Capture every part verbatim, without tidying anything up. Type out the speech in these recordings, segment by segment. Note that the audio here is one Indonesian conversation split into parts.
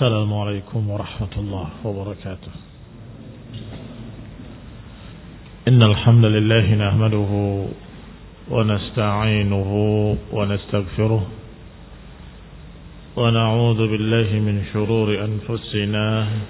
السلام عليكم ورحمة الله وبركاته. إن الحمد لله نحمده ونستعينه ونستغفره ونعوذ بالله من شرور أنفسنا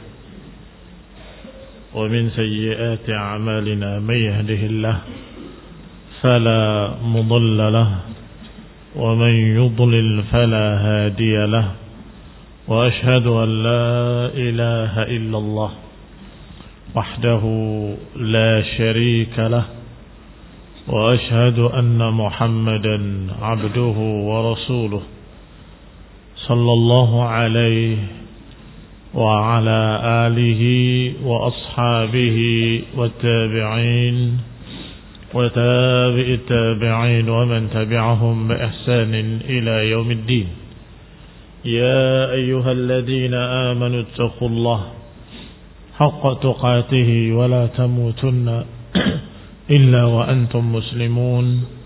ومن سيئات أعمالنا. من يهده الله فلا مضل له ومن يضلل فلا هادي له، وأشهد أن لا إله إلا الله وحده لا شريك له، وأشهد أن محمدا عبده ورسوله صلى الله عليه وعلى آله وأصحابه والتابعين وتابع التابعين ومن تبعهم بإحسان إلى يوم الدين. يا أيها الذين آمنوا اتقوا الله حق تقاته ولا تموتن إلا وأنتم مسلمون.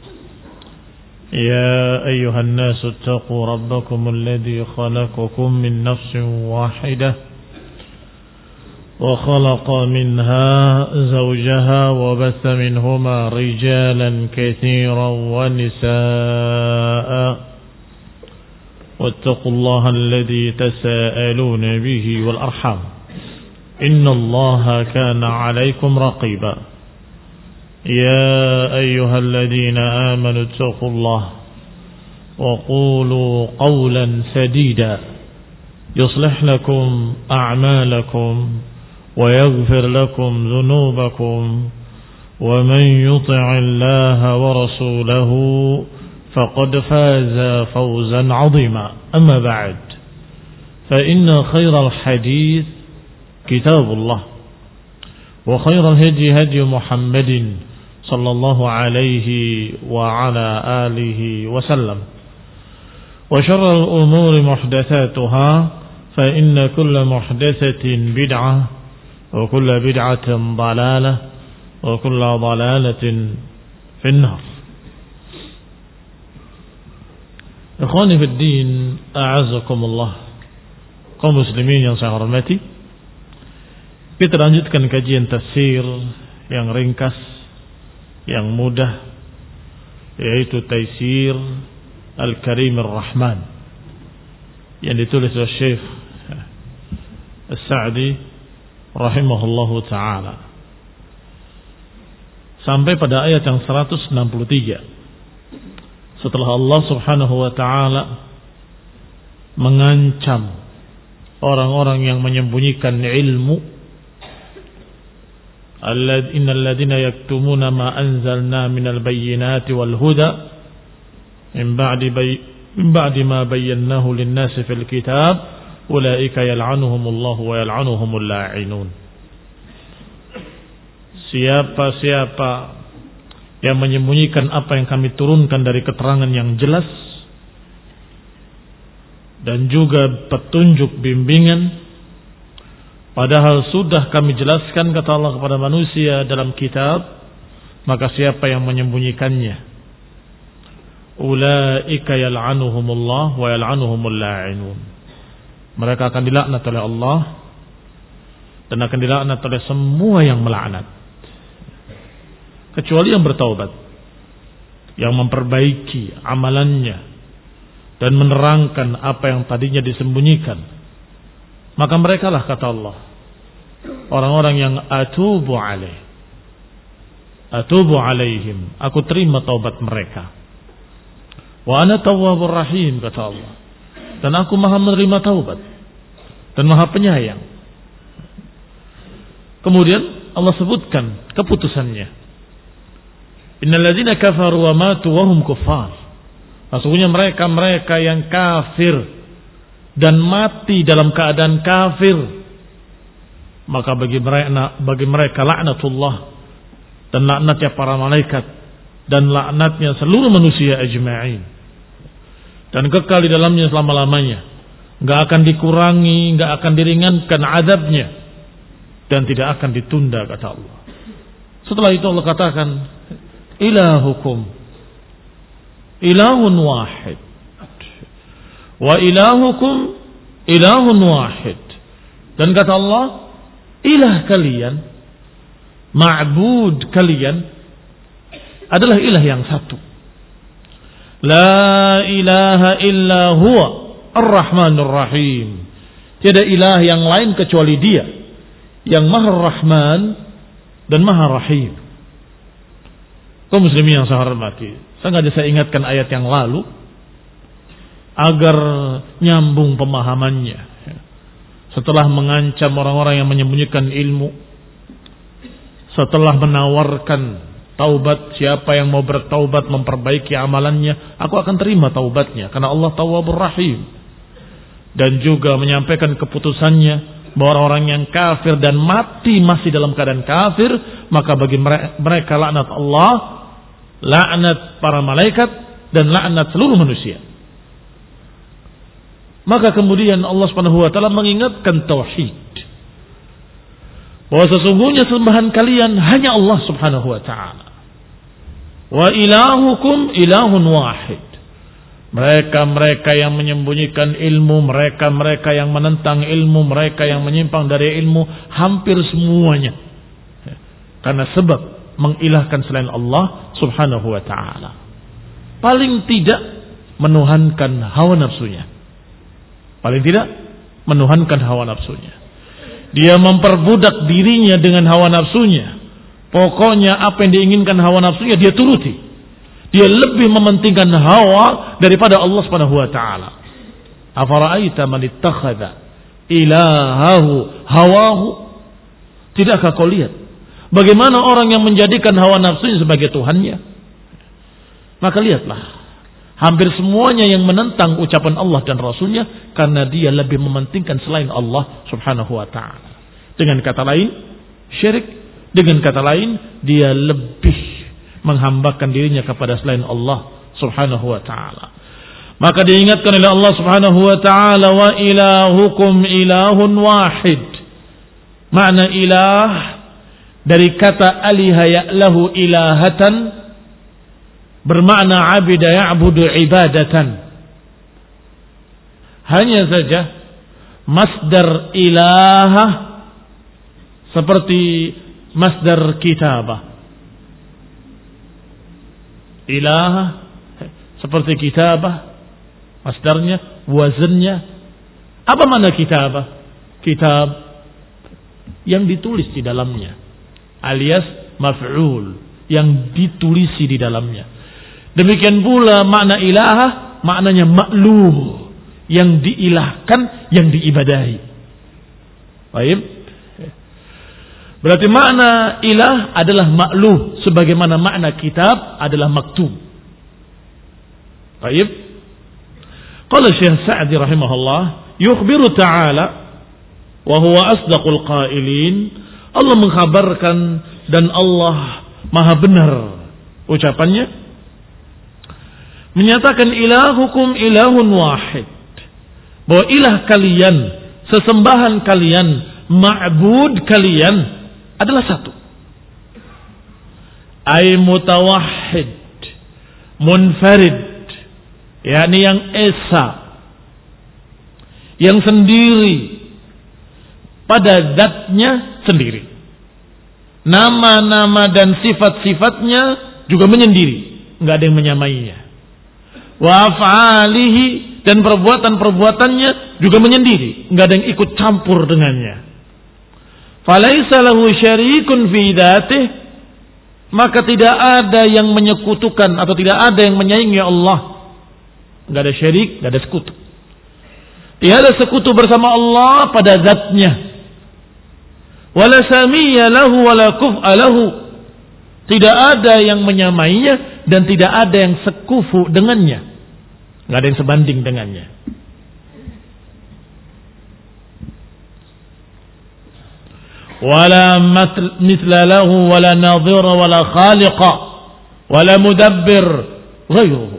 يا أيها الناس اتقوا ربكم الذي خلقكم من نفس واحدة وخلق منها زوجها وبث منهما رجالا كثيرا ونساء، واتقوا الله الذي تساءلون به والأرحام إن الله كان عليكم رقيبا. يا أيها الذين آمنوا اتقوا الله وقولوا قولا سديدا يصلح لكم أعمالكم ويغفر لكم ذنوبكم، ومن يطع الله ورسوله فقد فاز فوزا عظيما. أما بعد، فإن خير الحديث كتاب الله، وخير الهدي هدي محمد صلى الله عليه وعلى آله وسلم، وشر الأمور محدثاتها، فإن كل محدثة بدعة وكل بدعة ضلالة وكل ضلالة في النار. Ikhwani fi din, a'azzakumullah, kaum muslimin yang saya hormati, kita lanjutkan kajian tafsir yang ringkas, yang mudah, yaitu Taisir Al-Karim Ar-Rahman yang ditulis oleh Syekh As-Sa'di rahimahullahu ta'ala, sampai pada ayat yang seratus enam puluh tiga. Setelah Allah subhanahu wa ta'ala mengancam orang-orang yang menyembunyikan ilmu, innal ladzina yaktumuna ma anzalna minal bayyinati wal huda min ba'di min ba'di ma bayyanahu lin-nasi fil kitab ulaika yal'anuhumullahu wa yal'anuhumul la'inun. Siapa-siapa yang menyembunyikan apa yang kami turunkan dari keterangan yang jelas dan juga petunjuk bimbingan, padahal sudah kami jelaskan, kata Allah, kepada manusia dalam kitab, maka siapa yang menyembunyikannya, ulaika yal'anuhumullah wa yal'anuhumul la'inun, mereka akan dilaknat oleh Allah dan akan dilaknat oleh semua yang melaknat, kecuali yang bertaubat, yang memperbaiki amalannya dan menerangkan apa yang tadinya disembunyikan. Maka merekalah, kata Allah, orang-orang yang atubu alaih, atubu alaihim, aku terima taubat mereka. Wa ana tawwabur rahim, kata Allah, dan aku maha menerima taubat dan maha penyayang. Kemudian Allah sebutkan keputusannya, innal ladzina kafaru wa matu wa hum kuffar. Sesungguhnya mereka-mereka yang kafir dan mati dalam keadaan kafir, maka bagi mereka bagi mereka laknatullah dan laknatnya para malaikat dan laknatnya seluruh manusia ajma'in, dan kekal di dalamnya selama-lamanya, enggak akan dikurangi, enggak akan diringankan azabnya, dan tidak akan ditunda, kata Allah. Setelah itu Allah katakan, ilahukum ilahun wahid wa ilahukum ilahun wahid. Dan kata Allah, ilah kalian, ma'bud kalian adalah ilah yang satu. La ilaha illa huwa ar-Rahmanur Rahim. Tiada ilah yang lain kecuali Dia yang Maha Rahman dan Maha Rahim. Kaum muslimin yang saya hormati, sengaja saya ingatkan ayat yang lalu agar nyambung pemahamannya. Setelah mengancam orang-orang yang menyembunyikan ilmu, setelah menawarkan taubat, siapa yang mau bertaubat memperbaiki amalannya, aku akan terima taubatnya karena Allah Tawwabur Rahim. Dan juga menyampaikan keputusannya bahwa orang-orang yang kafir dan mati masih dalam keadaan kafir, maka bagi mereka laknat Allah, laknat para malaikat, dan laknat seluruh manusia. Maka kemudian Allah Subhanahu wa taala mengingatkan tauhid, bahwa sesungguhnya sembahan kalian hanya Allah Subhanahu wa taala. Wa ilahukum ilahun wahid. Mereka-mereka yang menyembunyikan ilmu, mereka-mereka yang menentang ilmu, mereka yang menyimpang dari ilmu, hampir semuanya karena sebab mengilahkan selain Allah Subhanahu wa taala. Paling tidak menuhankan hawa nafsunya. Paling tidak menuhankan hawa nafsunya. Dia memperbudak dirinya dengan hawa nafsunya. Pokoknya apa yang diinginkan hawa nafsunya dia turuti. Dia lebih mementingkan hawa daripada Allah Subhanahu wa taala. Afara'aita man ittakhadha ilahahu hawahu? Tidakkah kau lihat bagaimana orang yang menjadikan hawa nafsunya sebagai tuhannya? Maka lihatlah, hampir semuanya yang menentang ucapan Allah dan Rasulnya karena dia lebih mementingkan selain Allah Subhanahu wa ta'ala. Dengan kata lain, syirik. Dengan kata lain, dia lebih menghambakan dirinya kepada selain Allah Subhanahu wa ta'ala. Maka diingatkan oleh Allah Subhanahu wa ta'ala, wa ilahukum ilahun wahid. Makna ilah dari kata aliha ya'lahu ilahatan bermakna abida ya'budu ibadatan. Hanya saja masdar ilaha seperti masdar kitabah. Ilaha seperti kitabah, masdarnya, wazannya. Apa makna kitabah? Kitab yang ditulis di dalamnya, alias maf'ul, yang ditulisi di dalamnya. Demikian pula makna ilaha, maknanya ma'luh, yang diilahkan, yang diibadahi. Baik. Berarti makna ilah adalah ma'luh, sebagaimana makna kitab adalah maktub. Baik. Qala Syekh Sa'di rahimahullah, yukhbiru ta'ala wa huwa asdaqul qailin. Allah mengkhabarkan dan Allah maha benar ucapannya, menyatakan ilahukum ilahun wahid, bahwa ilah kalian, sesembahan kalian, ma'bud kalian adalah satu. Ay mutawahhid, munfarid, yakni yang esa, yang sendiri pada zatnya sendiri. Nama-nama dan sifat-sifatnya juga menyendiri, enggak ada yang menyamainya. Wa af'alihi, dan perbuatan-perbuatannya juga menyendiri, enggak ada yang ikut campur dengannya. Falaisa lahu syarikun fi dzatih, maka tidak ada yang menyekutukan atau tidak ada yang menyaingi Allah. Enggak ada syirik, enggak ada sekutu. Tiada sekutu bersama Allah pada zatnya. Wala samiyya lahu wala kuf'a lahu. Tidak ada yang menyamainya dan tidak ada yang sekufu dengannya. Enggak ada yang sebanding dengannya. Wala mithla lahu wala nadhira wala khaliqa wala mudabbir ghairuhu.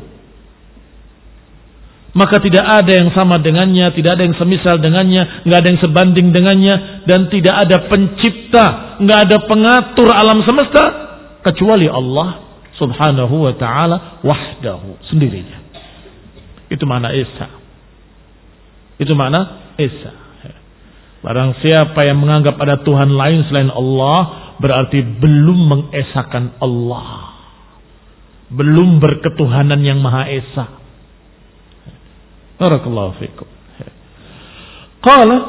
Maka tidak ada yang sama dengannya, tidak ada yang semisal dengannya, enggak ada yang sebanding dengannya, dan tidak ada pencipta, enggak ada pengatur alam semesta kecuali Allah Subhanahu wa ta'ala wahdahu, sendirinya. Itu makna Isa. Itu makna Esa. Barang siapa yang menganggap ada Tuhan lain selain Allah, berarti belum mengesakan Allah. Belum berketuhanan yang Maha Esa. Barakallahu fikum. Qala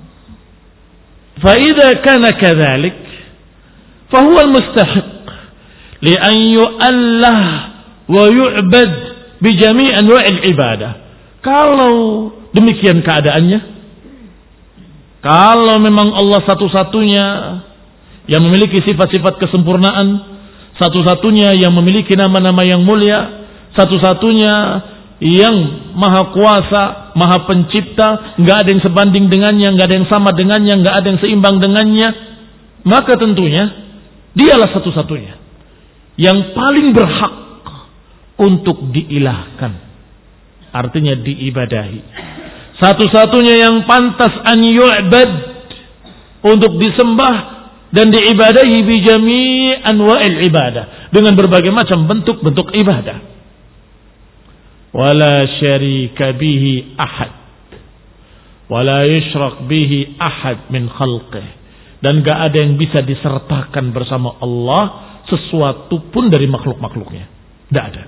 fa idza kana kadzalik fa huwa al-mustahiq li an yu'allah wa yu'bad bi jami' anwa'il ibadah. Kalau demikian keadaannya, kalau memang Allah satu-satunya yang memiliki sifat-sifat kesempurnaan, satu-satunya yang memiliki nama-nama yang mulia, satu-satunya yang maha kuasa, maha pencipta, nggak ada yang sebanding dengannya, nggak ada yang sama dengannya, nggak ada yang seimbang dengannya, maka tentunya dialah satu-satunya yang paling berhak untuk diilahkan, artinya diibadahi. Satu-satunya yang pantas an yu'bad, untuk disembah dan diibadahi bi jami' anwa'il ibadah, dengan berbagai macam bentuk-bentuk ibadah. Wala syarika bihi ahad wala yushrak bihi ahad min khalqih, dan gak ada yang bisa disertakan bersama Allah sesuatu pun dari makhluk-makhluknya, gak ada.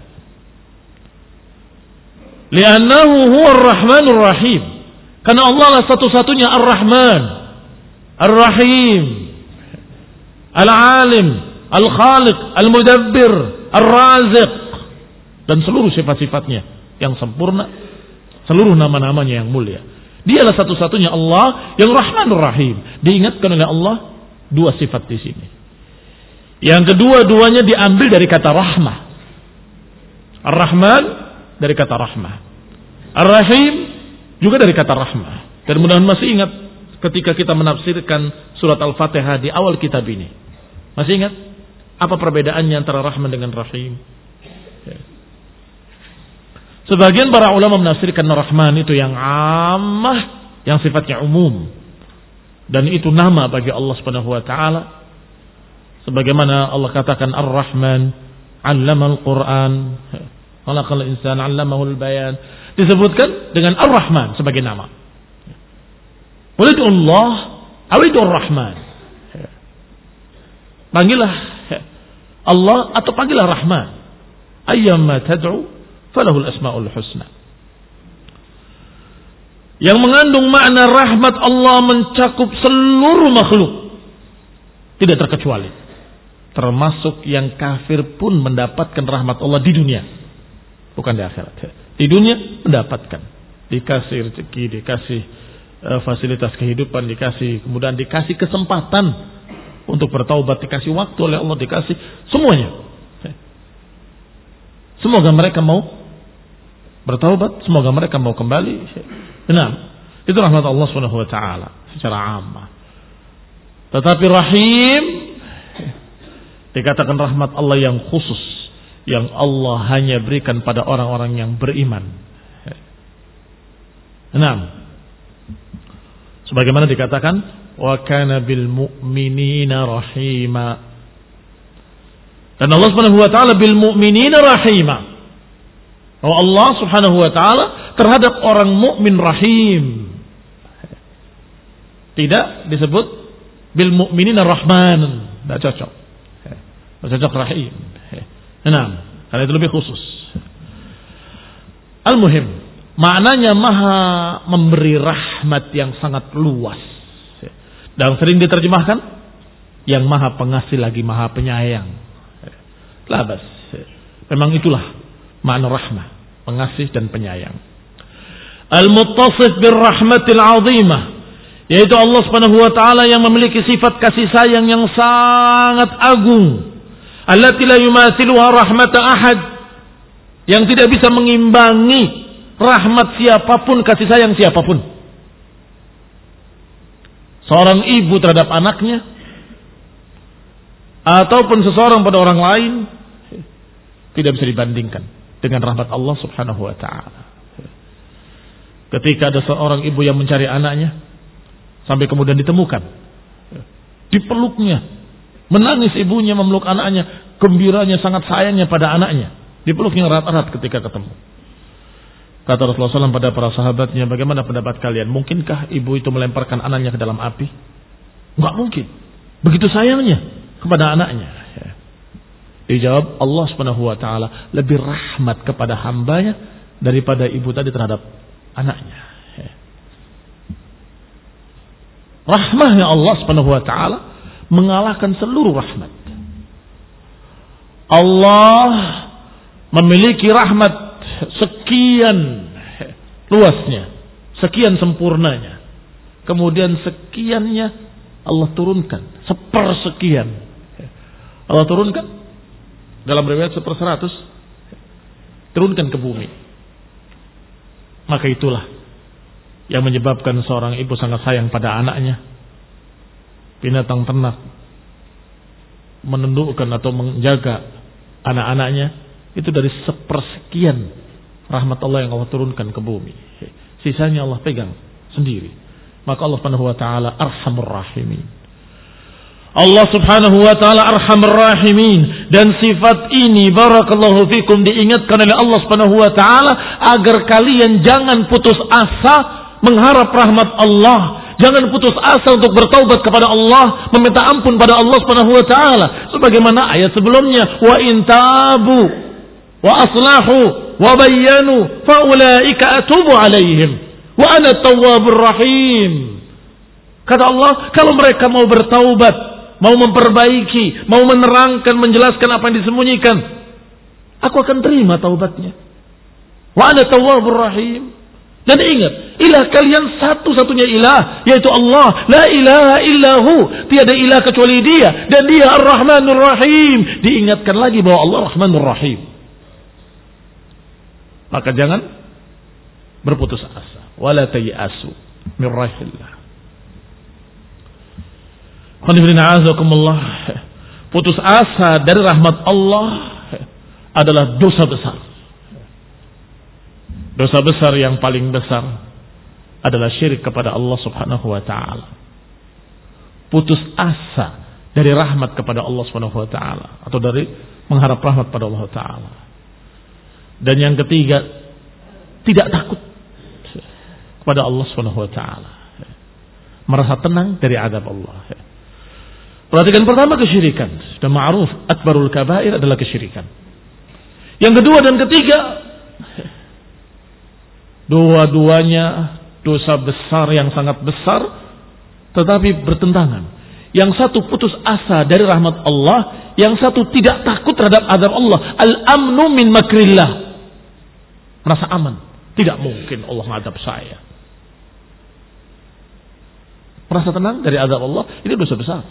Li'annahu huwa ar-Rahmanur Rahim, karena Allah lah satu-satunya Ar-Rahman, Ar-Rahim, Al-Alim, Al-Khaliq, Al-Mudabbir, Ar-Raziq, dan seluruh sifat-sifatnya yang sempurna, seluruh nama-namanya yang mulia. Dialah satu-satunya Allah yang Rahmanur Rahim. Diingatkan oleh Allah dua sifat di sini. Yang kedua-duanya diambil dari kata rahmah. Ar-Rahman dari kata rahmah, Ar-Rahim juga dari kata rahmah. Dan mudah-mudahan masih ingat ketika kita menafsirkan surat Al-Fatihah di awal kitab ini. Masih ingat apa perbedaannya antara Rahman dengan Rahim? Sebagian para ulama menafsirkan Rahman itu yang ammah, yang sifatnya umum, dan itu nama bagi Allah Subhanahu wa taala. Sebagaimana Allah katakan Ar-Rahman 'allamal Qur'an, khalaqal insana 'allamahul bayan. Disebutkan dengan Ar-Rahman sebagai nama. Walidu Allah, awidu Ar-Rahman. Panggillah Allah atau panggillah Rahman. Ayyamma tad'u falahul asmaul husna. Yang mengandung makna rahmat Allah mencakup seluruh makhluk, tidak terkecuali, termasuk yang kafir pun mendapatkan rahmat Allah di dunia, bukan di akhirat. Di dunia mendapatkan, dikasih rezeki, dikasih uh, fasilitas kehidupan, dikasih kemudian dikasih kesempatan untuk bertaubat, dikasih waktu oleh Allah, dikasih semuanya. Semoga mereka mau bertaubat, semoga mereka mau kembali. Benar, itu rahmat Allah Subhanahu wa taala secara ammah. Tetapi Rahim dikatakan rahmat Allah yang khusus, yang Allah hanya berikan pada orang-orang yang beriman. Benar. Sebagaimana dikatakan wa kana bil mu'minina rahima. Dan Allah Subhanahu wa taala bil mu'minina rahima. Oh, Allah Subhanahu wa taala terhadap orang mukmin rahim. Tidak disebut bil mu'minina rahman, tidak cocok. Tidak cocok rahim. Nah, karena itu lebih khusus. Al-muhim, maknanya maha memberi rahmat yang sangat luas. Dan sering diterjemahkan yang maha pengasih lagi maha penyayang. Labas. Memang itulah makna rahmah, pengasih dan penyayang. Al-muttasif birrahmatil azimah, yaitu Allah Subhanahu wa taala yang memiliki sifat kasih sayang yang sangat agung. Allati la yumathiluha rahmata ahad, yang tidak bisa mengimbangi rahmat siapapun, kasih sayang siapapun. Seorang ibu terhadap anaknya, ataupun seseorang pada orang lain, tidak bisa dibandingkan dengan rahmat Allah Subhanahu wa taala. Ketika ada seorang ibu yang mencari anaknya sampai kemudian ditemukan, dipeluknya, menangis ibunya memeluk anaknya, gembiranya sangat sayangnya pada anaknya, dipeluknya erat-erat ketika ketemu. Kata Rasulullah shallallahu alaihi wasallam pada para sahabatnya, bagaimana pendapat kalian? Mungkinkah ibu itu melemparkan anaknya ke dalam api? Enggak mungkin. Begitu sayangnya kepada anaknya. Dijawab, Allah subhanahu wa ta'ala lebih rahmat kepada hambanya daripada ibu tadi terhadap anaknya. Rahmahnya Allah subhanahu wa ta'ala mengalahkan seluruh rahmat. Allah memiliki rahmat sekian luasnya, sekian sempurnanya. Kemudian sekiannya Allah turunkan, sepersekian. Allah turunkan dalam riwayat seperseratus, turunkan ke bumi. Maka itulah yang menyebabkan seorang ibu sangat sayang pada anaknya. Binatang ternak menundukkan atau menjaga anak-anaknya itu dari sepersekian rahmat Allah yang Allah turunkan ke bumi. Sisanya Allah pegang sendiri. Maka Allah Subhanahu wa taala Arhamur Rahimin. Allah Subhanahu wa taala Arhamur Rahimin, dan sifat ini barakallahu fikum diingatkan oleh Allah Subhanahu wa taala agar kalian jangan putus asa mengharap rahmat Allah. Jangan putus asa untuk bertaubat kepada Allah, meminta ampun pada Allah Subhanahu wa taala. Sebagaimana ayat sebelumnya, wa in tabu wa aslahu wa bayyanu fa ulaika atubu alaihim wa ana at-tawwabur rahim. Kata Allah, kalau mereka mau bertaubat, mau memperbaiki, mau menerangkan, menjelaskan apa yang disembunyikan, aku akan terima taubatnya. Wa ana tawwabur rahim. Dan ingat, ilah kalian satu-satunya ilah, yaitu Allah. La ilaha illahu, tiada ilah kecuali Dia, dan Dia Ar-Rahmanur Rahim. Diingatkan lagi bahwa Allah Rahmanur Rahim. Maka jangan berputus asa. Wala tayasu min rahillah. Putus asa dari rahmat Allah adalah dosa besar. Dosa besar yang paling besar adalah syirik kepada Allah Subhanahu wa taala. Putus asa dari rahmat kepada Allah Subhanahu wa taala atau dari mengharap rahmat pada Allah taala. Dan yang ketiga, tidak takut kepada Allah Subhanahu wa taala. Merasa tenang dari azab Allah. Perhatikan, pertama kesyirikan. Sudah ma'ruf, akbarul kabair adalah kesyirikan. Yang kedua dan ketiga, dua-duanya dosa besar yang sangat besar, tetapi bertentangan. Yang satu putus asa dari rahmat Allah, yang satu tidak takut terhadap azab Allah. Al-amnu min makrillah. Merasa aman. Tidak mungkin Allah mengadab saya. Merasa tenang dari azab Allah, ini dosa besar.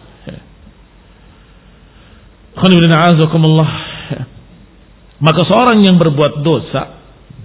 Maka seorang yang berbuat dosa,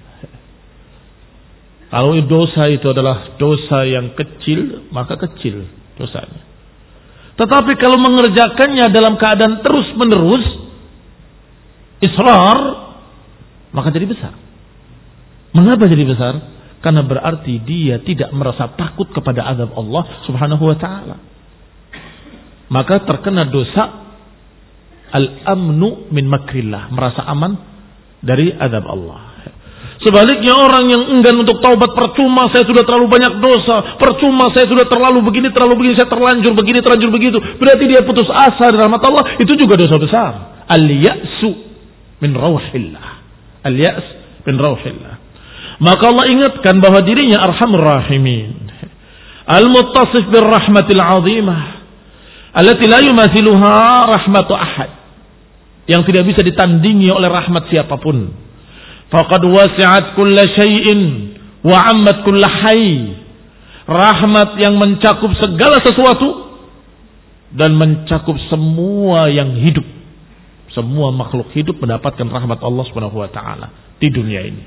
kalau dosa itu adalah dosa yang kecil, maka kecil dosanya. Tetapi kalau mengerjakannya dalam keadaan terus menerus, israr, maka jadi besar. Mengapa jadi besar? Karena berarti dia tidak merasa takut kepada azab Allah Subhanahu wa taala. Maka terkena dosa al-amnu min makrillah, merasa aman dari azab Allah. Sebaliknya orang yang enggan untuk taubat, percuma saya sudah terlalu banyak dosa, percuma saya sudah terlalu begini, terlalu begini, saya terlanjur begini, terlanjur begitu, berarti dia putus asa dari rahmat Allah, itu juga dosa besar. Al-ya'su min rauhillah. Al-ya's min rauhillah. Maka Allah ingatkan bahwa dirinya Arhamur Rahimin, Al-Muttasif bir rahmatil azimah, allati la yumathiluha rahmatu ahad, yang tidak bisa ditandingi oleh rahmat siapapun. Faqad wasi'at kulla syai'in wa 'ammat kulla hayy. Rahmat yang mencakup segala sesuatu dan mencakup semua yang hidup. Semua makhluk hidup mendapatkan rahmat Allah Subhanahu wa taala di dunia ini.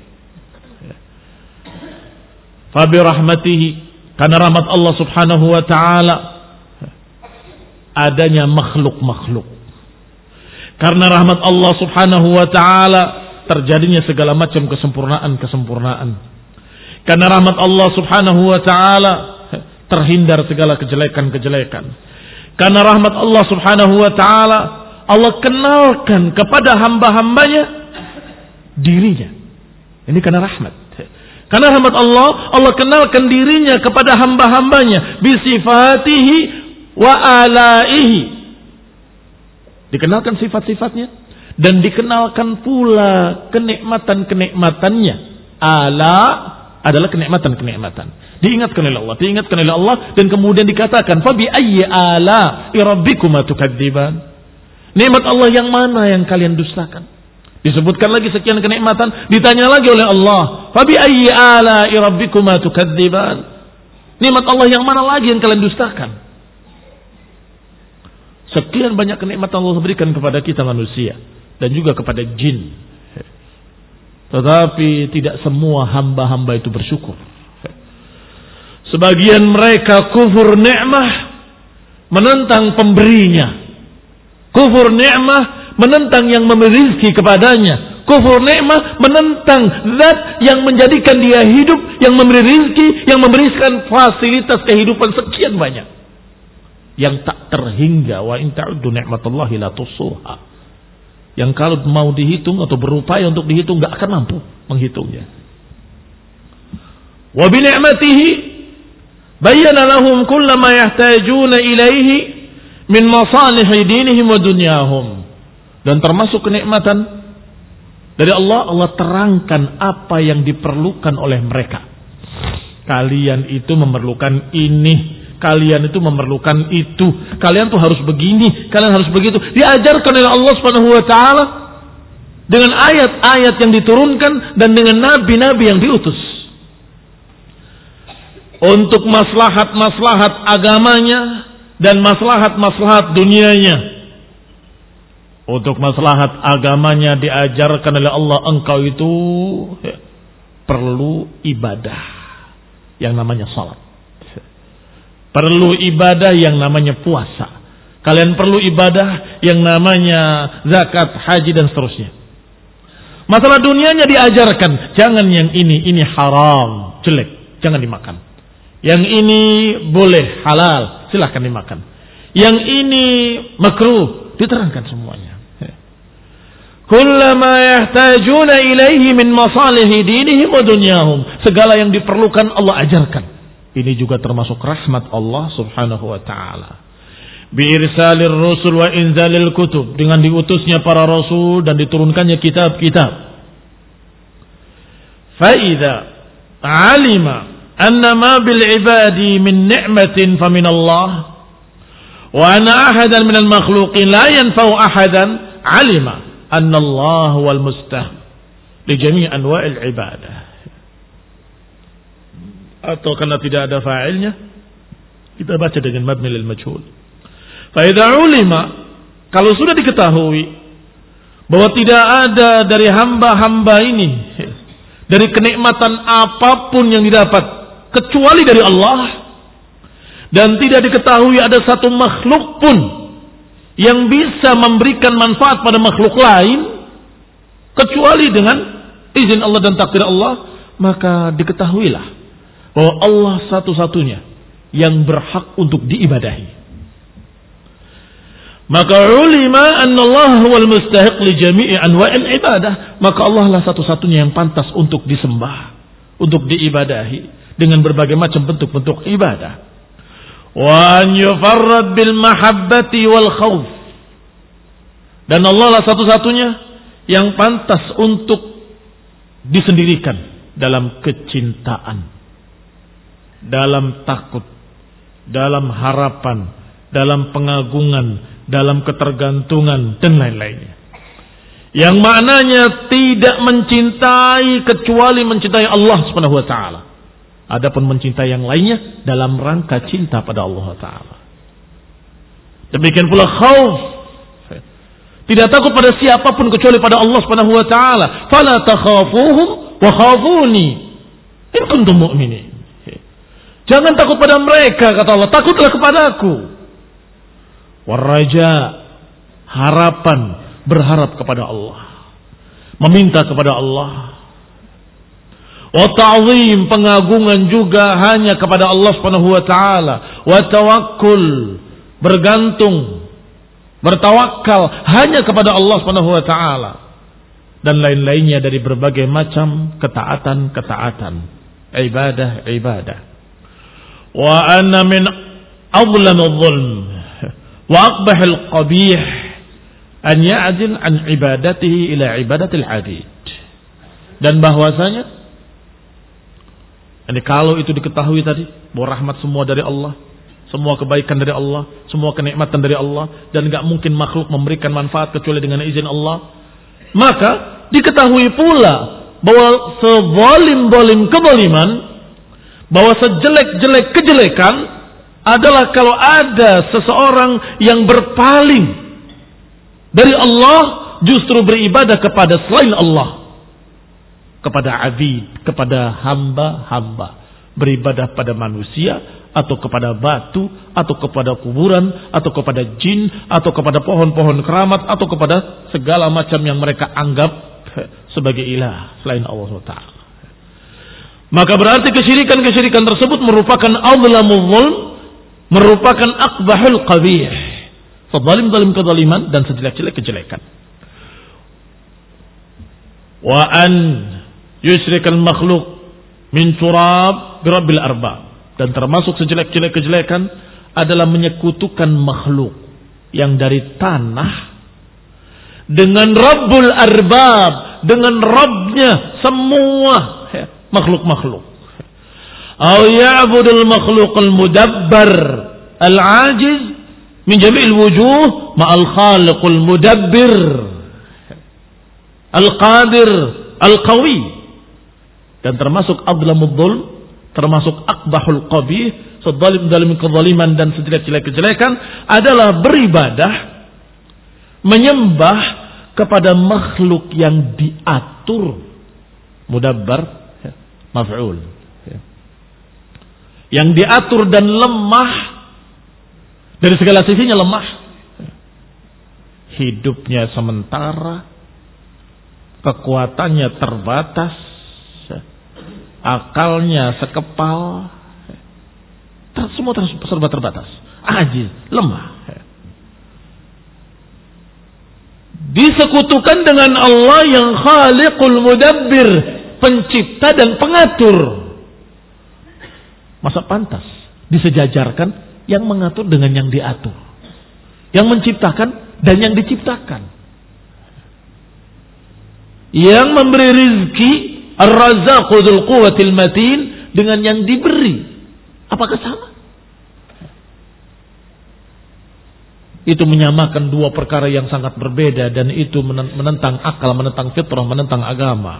Fa bi rahmatihi, karena rahmat Allah Subhanahu wa taala adanya makhluk-makhluk. Karena rahmat Allah Subhanahu wa taala terjadinya segala macam kesempurnaan-kesempurnaan. Karena rahmat Allah Subhanahu wa taala terhindar segala kejelekan-kejelekan. Karena rahmat Allah Subhanahu wa taala Allah kenalkan kepada hamba-hambanya dirinya. Ini karena rahmat. Karena rahmat Allah, Allah kenalkan dirinya kepada hamba-hambanya bisifatihi wa alaihi. Dikenalkan sifat-sifatnya dan dikenalkan pula kenikmatan-kenikmatannya. Ala adalah kenikmatan-kenikmatan. Diingatkan oleh Allah, diingatkan oleh Allah dan kemudian dikatakan fa bi ayyi ala rabbikuma tukadziban. Nikmat Allah yang mana yang kalian dustakan? Disebutkan lagi sekian kenikmatan, ditanya lagi oleh Allah, fa bi ayyi ala rabbikuma tukadziban. Nikmat Allah yang mana lagi yang kalian dustakan? Sekian banyak kenikmatan Allah berikan kepada kita manusia dan juga kepada jin. Tetapi tidak semua hamba-hamba itu bersyukur. Sebagian mereka kufur nikmah, menentang pemberinya. Kufur nikmah, menentang yang memberi rezeki kepadanya. Kufur nikmah, menentang zat yang menjadikan dia hidup, yang memberi rezeki, yang memberikan fasilitas kehidupan sekian banyak. Yang tak terhingga, wa in ta'uddu ni'matallahi la tuhsuha. Yang kalau mau dihitung atau berupaya untuk dihitung enggak akan mampu menghitungnya. Wa bi ni'matihi bayyana lahum kulla ma yahtajuna ilaihi min masalih dinihim wa dunyahum. Dan termasuk kenikmatan dari Allah, Allah terangkan apa yang diperlukan oleh mereka. Kalian itu memerlukan ini, kalian itu memerlukan itu, kalian tuh harus begini, kalian harus begitu. Diajarkan oleh Allah Subhanahu wa taala dengan ayat-ayat yang diturunkan dan dengan nabi-nabi yang diutus. Untuk maslahat-maslahat agamanya dan maslahat-maslahat dunianya. Untuk maslahat agamanya diajarkan oleh Allah, engkau itu ya, perlu ibadah yang namanya salat. Perlu ibadah yang namanya puasa. Kalian perlu ibadah yang namanya zakat, haji dan seterusnya. Masalah dunianya diajarkan, jangan yang ini, ini haram, jelek, jangan dimakan. Yang ini boleh, halal, silahkan dimakan. Yang ini makruh, diterangkan semuanya. Kullama yahtajuna ilaihi min masalihi dinihim wa dunyahum. Segala yang diperlukan Allah ajarkan. Ini juga termasuk rahmat Allah Subhanahu wa taala. Bi irsalir rusul wa inzalil kutub, dengan diutusnya para rasul dan diturunkannya kitab-kitab. Fa idza alima anna ma bil ibadi min ni'matin fa min Allah wa anna ahadan min al makhluqin la yanfa'u ahadan, alima anna Allah wal mustahil li jami' anwa'il ibadah. Atau karena tidak ada fa'ilnya, kita baca dengan mabni lil majhul. Fa idza ulima, kalau sudah diketahui bahwa tidak ada dari hamba-hamba ini dari kenikmatan apapun yang didapat kecuali dari Allah, dan tidak diketahui ada satu makhluk pun yang bisa memberikan manfaat pada makhluk lain kecuali dengan izin Allah dan takdir Allah, maka diketahuilah bahwa Allah satu-satunya yang berhak untuk diibadahi. Maka ulima anna Allah huwal mustahiq li jami'i anwa'il ibadah, maka Allah lah satu-satunya yang pantas untuk disembah, untuk diibadahi dengan berbagai macam bentuk-bentuk ibadah. Wa an yufarrad bil mahabbati wal khawf, dan Allah lah satu-satunya yang pantas untuk disendirikan dalam kecintaan, dalam takut, dalam harapan, dalam pengagungan, dalam ketergantungan dan lain-lainnya. Yang maknanya tidak mencintai kecuali mencintai Allah Subhanahu wa taala. Adapun mencintai yang lainnya dalam rangka cinta pada Allah taala. Demikian pula khauf, tidak takut pada siapapun kecuali pada Allah Subhanahu wa taala. Fala takhafuhum wa khafuni in kuntum mu'minin. Jangan takut pada mereka, kata Allah, takutlah kepadaku. Waraja, harapan, berharap kepada Allah, meminta kepada Allah. Wa ta'zim, pengagungan juga hanya kepada Allah Subhanahu wa taala. Wa tawakkul, bergantung, bertawakal hanya kepada Allah Subhanahu wa taala, dan lain-lainnya dari berbagai macam ketaatan-ketaatan. ibadah-ibadah. Wa anna min adlam adh-dhulm wa aqbah al-qabih an ya'dil an ibadatihi ila ibadatil abid. Dan bahwasanya ini kalau itu diketahui tadi bahwa rahmat semua dari Allah, semua kebaikan dari Allah, semua kenikmatan dari Allah, dan enggak mungkin makhluk memberikan manfaat kecuali dengan izin Allah, maka diketahui pula bahwa sezalim-zalim kezaliman, bahwa sejelek-jelek kejelekan adalah kalau ada seseorang yang berpaling dari Allah justru beribadah kepada selain Allah, kepada abid, kepada hamba-hamba, beribadah pada manusia atau kepada batu atau kepada kuburan atau kepada jin atau kepada pohon-pohon keramat atau kepada segala macam yang mereka anggap sebagai ilah selain Allah subhanahu wa taala. Maka berarti kesyirikan-kesyirikan tersebut merupakan adlamul zulm, merupakan aqbahul qabih, sezalim-zalim kezaliman dan sejelek-jelek kejelekan. Wa an yusyrikal makhluk min turab bi rabbil arbab, dan termasuk sejelek-jelek kejelekan adalah menyekutukan makhluk yang dari tanah dengan Rabbul Arbab, dengan Rabbnya semua makhluk-makhluk. Aw ya'budul makhluqal mudabbar al-ajiz min jami'il wujuh ma'al khaliqul mudabbir al-qadir al-qawi. Dan termasuk adlamul dhulm, termasuk akbahul qabih, sezalim-zalim kezaliman dan sejelek-jelek kejelekan adalah beribadah, menyembah kepada makhluk yang diatur, mudabbar, maf'ul, yang diatur dan lemah dari segala sisinya, lemah, hidupnya sementara, kekuatannya terbatas, akalnya sekepal, semua serba terbatas, ajiz, lemah. Disekutukan dengan Allah yang khaliqul mudabbir, pencipta dan pengatur. Masa pantas disejajarkan yang mengatur dengan yang diatur, yang menciptakan dan yang diciptakan, yang memberi rizki Ar-Razzaqu dzul quwwatil matin dengan yang diberi. Apakah sama? Itu menyamakan dua perkara yang sangat berbeda, dan itu menentang akal, menentang fitrah, menentang agama.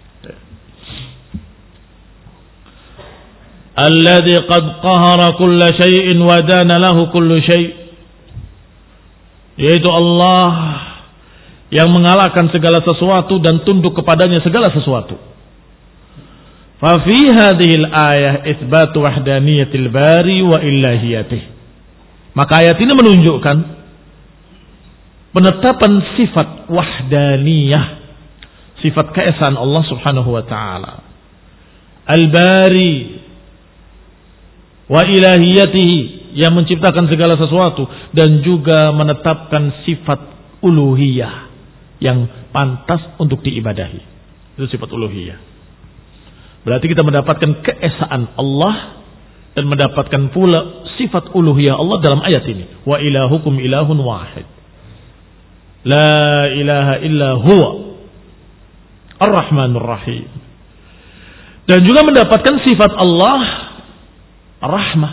Alladzi qad qahara kulla syai'in wa dana lahu kullu syai', yaitu Allah yang mengalahkan segala sesuatu dan tunduk kepadanya segala sesuatu. Fa fi hadhil ayah itsbatu wahdaniyatil bari wa illahiyatih. Maka ayat ini menunjukkan penetapan sifat wahdaniyah, sifat keesaan Allah Subhanahu wa taala. Al-Bari wa ilahiyatihi, yang menciptakan segala sesuatu, dan juga menetapkan sifat uluhiyah yang pantas untuk diibadahi. Itu sifat uluhiyah. Berarti kita mendapatkan keesaan Allah dan mendapatkan pula sifat uluhiyah Allah dalam ayat ini. Wa ilahukum ilahun wahid. La ilaha illa huwa Ar-Rahmanur Rahim. Dan juga mendapatkan sifat Allah Rahmah,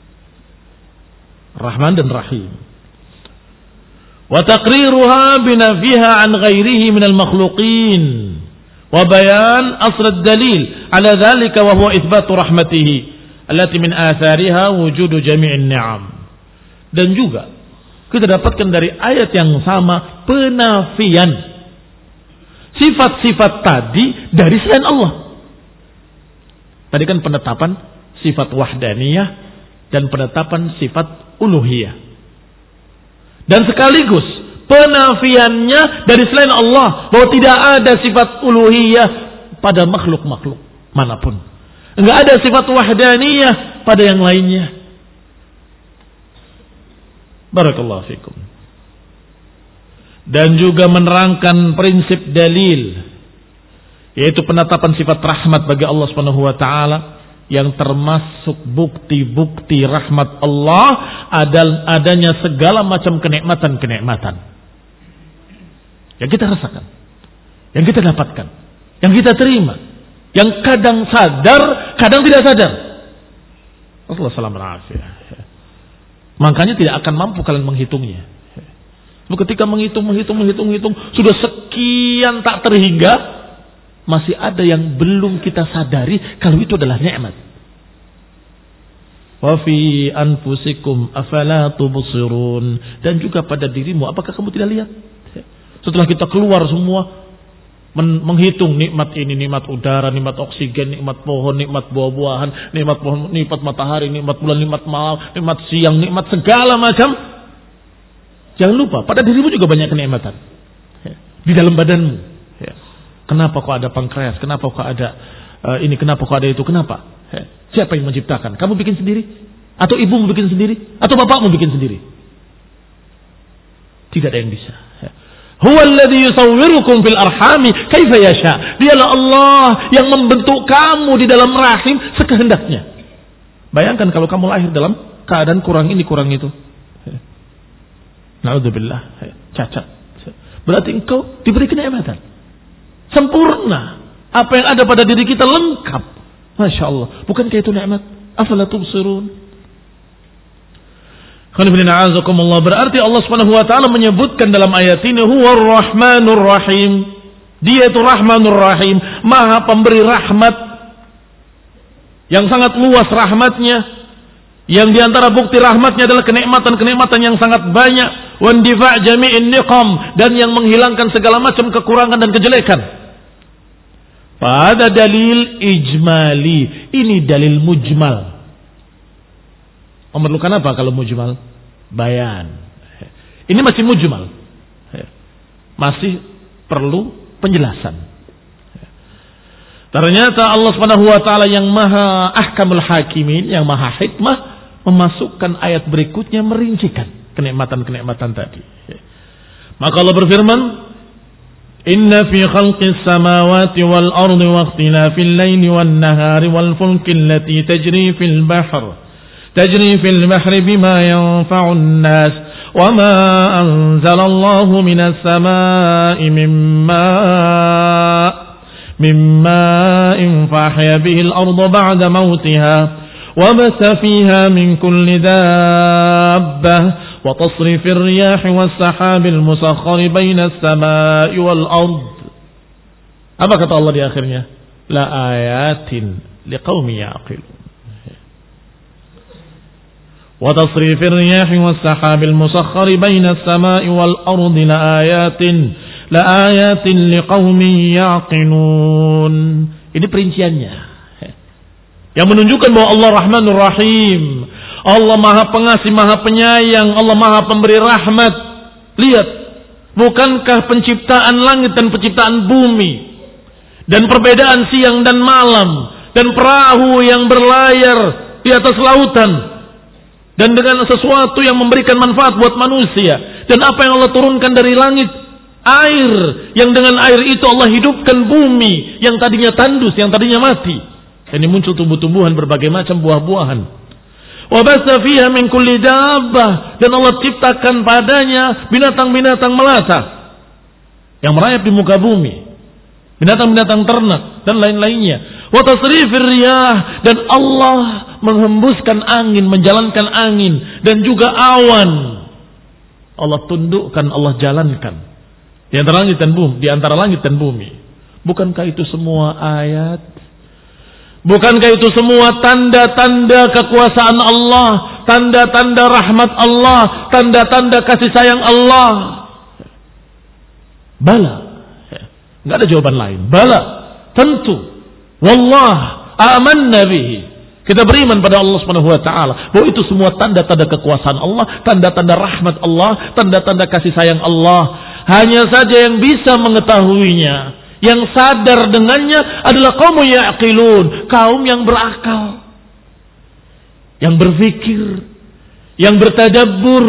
Rahman dan Rahim. Wa taqriruha binafiha an ghairihi minal makhluqin. Wa bayan asl ad-dalil ala dhalika wa huwa itsbatu rahmatihi allati min athariha wujudu jami'in ni'am. Dan juga kita dapatkan dari ayat yang sama penafian sifat-sifat tadi dari selain Allah. Tadi kan penetapan sifat wahdaniyah dan penetapan sifat uluhiyah. Dan sekaligus penafiannya dari selain Allah, bahwa tidak ada sifat uluhiyah pada makhluk-makhluk manapun. Enggak ada sifat wahdaniyah pada yang lainnya. Barakallahu fikum. Dan juga menerangkan prinsip dalil yaitu penetapan sifat rahmat bagi Allah Subhanahu wa taala, yang termasuk bukti-bukti rahmat Allah adalah adanya segala macam kenikmatan-kenikmatan yang kita rasakan, yang kita dapatkan, yang kita terima, yang kadang sadar, kadang tidak sadar. Allah salam alaihi. Makanya tidak akan mampu kalian menghitungnya. Ketika menghitung, menghitung, menghitung, menghitung, sudah sekian tak terhingga, masih ada yang belum kita sadari kalau itu adalah nikmat. Wa fi anfusikum afala tubsirun, dan juga pada dirimu, apakah kamu tidak lihat? Setelah kita keluar semua menghitung nikmat ini, nikmat udara, nikmat oksigen, nikmat pohon, nikmat buah-buahan, nikmat pohon, nikmat matahari, nikmat bulan, nikmat malam, nikmat siang, nikmat segala macam. Jangan lupa, pada dirimu juga banyak kenikmatan di dalam badanmu. Kenapa kok ada pankreas? Kenapa kok ada uh, ini? Kenapa kok ada itu? Kenapa? Siapa yang menciptakan? Kamu bikin sendiri? Atau ibumu bikin sendiri? Atau bapakmu bikin sendiri? Tidak ada yang bisa. Huwa alladhi yusawwirukum fil arhami kaifa yasha. Dialah Allah yang membentuk kamu di dalam rahim sekehendaknya. Bayangkan kalau kamu lahir dalam keadaan kurang ini, kurang itu. Na'udzubillah, cacat. Berarti engkau diberi kenikmatan sempurna. Apa yang ada pada diri kita lengkap. Masya Allah. Bukankah itu nikmat? Afala tubsirun? Berarti Allah Subhanahu wa taala menyebutkan dalam ayat ini huwar rahmanur rahim. Dia itu rahmanur rahim, maha pemberi rahmat yang sangat luas rahmatnya. Yang diantara bukti rahmatnya adalah kenikmatan-kenikmatan yang sangat banyak, wandifa' jami'in niqam, dan yang menghilangkan segala macam kekurangan dan kejelekan. Pada dalil ijmali, ini dalil mujmal. Memerlukan apa kalau mujmal? Bayan. Ini masih mujmal, masih perlu penjelasan. Ternyata Allah Subhanahu wa taala yang maha ahkamul hakimin, yang maha hikmah, memasukkan ayat berikutnya merincikan kenikmatan-kenikmatan tadi. Maka Allah berfirman, inna fi khalqis samawati wal ardi wa ikhtilafil laili wan nahari wal fulki allati tajri fil bahr tajri fil bahri bima yanfa'un nas wa ma anzalallahu minas samai mimma mimma infahya bihil ardu ba'da mautiha وَبَثَ فِيهَا مِنْ كُلِّ دَابَّةٍ وَتَصْرِيفِ الرِّيَاحِ وَالسَّحَابِ الْمُسَخَّرِ بَيْنَ السَّمَاءِ وَالْأَرْضِ. Apa kata Allah di akhirnya? La ayatin liqaumi ya'qilun. وَتَصْرِيفِ الرِّيَاحِ وَالسَّحَابِ الْمُسَخَّرِ بَيْنَ السَّمَاءِ وَالْأَرْضِ لَآيَاتٍ لَآيَاتٍ لِقَوْمٍ يَعْقِلُونَ. Ini perinciannya, yang menunjukkan bahwa Allah Rahmanur Rahim, Allah Maha Pengasih, Maha Penyayang, Allah Maha Pemberi Rahmat. Lihat, bukankah penciptaan langit dan penciptaan bumi, dan perbedaan siang dan malam, dan perahu yang berlayar di atas lautan, dan dengan sesuatu yang memberikan manfaat buat manusia, dan apa yang Allah turunkan dari langit, air, yang dengan air itu Allah hidupkan bumi yang tadinya tandus, yang tadinya mati. Ini muncul tumbuh-tumbuhan, berbagai macam buah-buahan. Wa basa fiha min kulli dabbah, dan Allah ciptakan padanya binatang-binatang melata yang merayap di muka bumi, binatang-binatang ternak dan lain-lainnya. Wa tasrifir riyah, dan Allah menghembuskan angin, menjalankan angin, dan juga awan. Allah tundukkan, Allah jalankan di antara langit dan bumi, di antara langit dan bumi. Bukankah itu semua ayat? Bukankah itu semua tanda-tanda kekuasaan Allah, tanda-tanda rahmat Allah, tanda-tanda kasih sayang Allah? Bala. Enggak ada jawaban lain. Bala. Tentu. Wallah amanna bihi. Kita beriman pada Allah Subhanahu wa taala bahwa itu semua tanda-tanda kekuasaan Allah, tanda-tanda rahmat Allah, tanda-tanda kasih sayang Allah. Hanya saja yang bisa mengetahuinya, yang sadar dengannya adalah kaum ya'qilun, kaum yang berakal, yang berfikir, yang bertadabbur.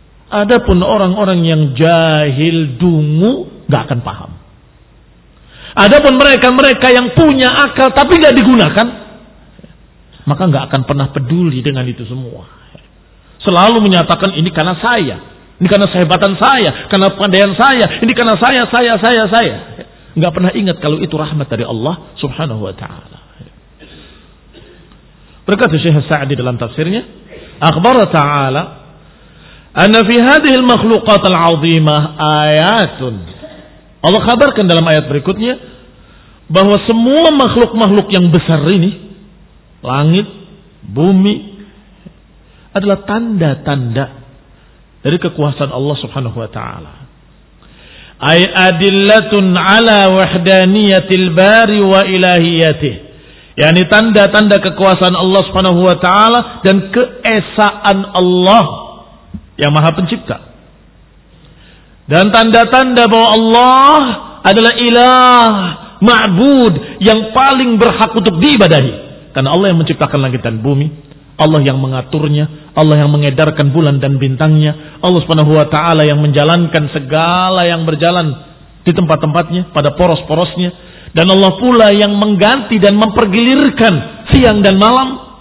Adapun orang-orang yang jahil, dungu, gak akan paham. Adapun mereka-mereka yang punya akal tapi nggak digunakan, maka nggak akan pernah peduli dengan itu semua. Selalu menyatakan ini karena saya, ini karena kehebatan saya, karena pandaian saya, ini karena saya, saya, saya, saya. Nggak pernah ingat kalau itu rahmat dari Allah Subhanahu Wa Taala. Berkata Syekh Sa'di dalam tafsirnya, akhbar Ta'ala, anna fi hadhihi al-makhluqat al-'azimah ayatun. Allah kabarkan dalam ayat berikutnya bahwa semua makhluk-makhluk yang besar ini, langit, bumi, adalah tanda-tanda dari kekuasaan Allah Subhanahu wa taala. Ay adillatun ala wahdaniyatil bari wa ilahiyatih. Yani tanda-tanda kekuasaan Allah Subhanahu wa taala dan keesaan Allah yang Maha Pencipta. Dan tanda-tanda bahwa Allah adalah ilah, ma'bud yang paling berhak untuk diibadahi. Karena Allah yang menciptakan langit dan bumi, Allah yang mengaturnya, Allah yang mengedarkan bulan dan bintangnya, Allah Subhanahu wa taala yang menjalankan segala yang berjalan di tempat-tempatnya pada poros-porosnya, dan Allah pula yang mengganti dan mempergilirkan siang dan malam.